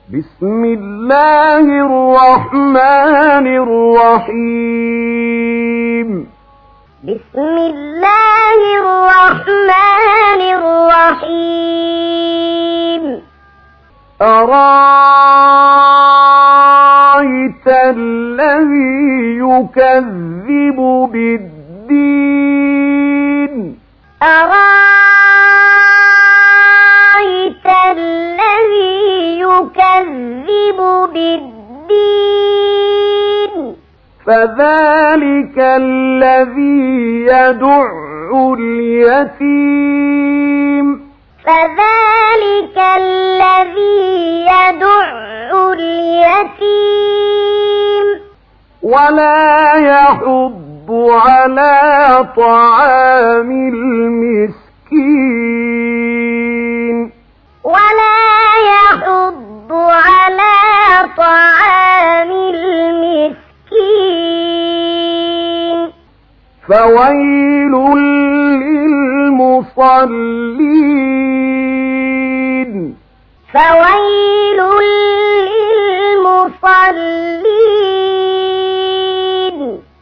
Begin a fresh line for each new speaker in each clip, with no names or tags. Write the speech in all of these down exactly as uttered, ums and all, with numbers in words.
بسم الله الرحمن الرحيم
بسم الله الرحمن الرحيم
أرأيت الذي يكذب بالدين
أرأيت الذي يكذب بالدين
فذلك الذي يدع اليتيم
فذلك الذي يدع اليتيم
ولا يحض على طعام المسكين
ولا يحض على طعام المسكين
فويل للمصلين
فويل للمصلين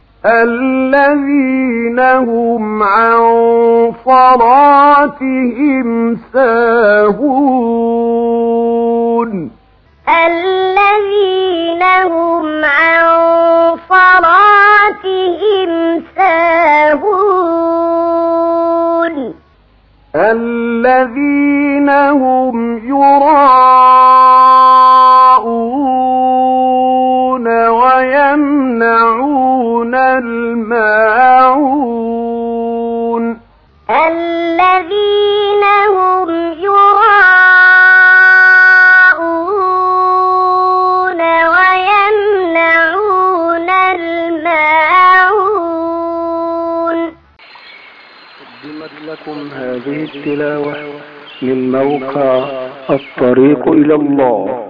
الذين هم عن صلاتهم ساهون
الذين هم عن صلاتهم ساهون
الذين هم يراءون ويمنعون الماعون
الذين هم يراءون ويمنعون الماعون.
قدمت لكم هذه التلاوة من موقع الطريق إلى الله.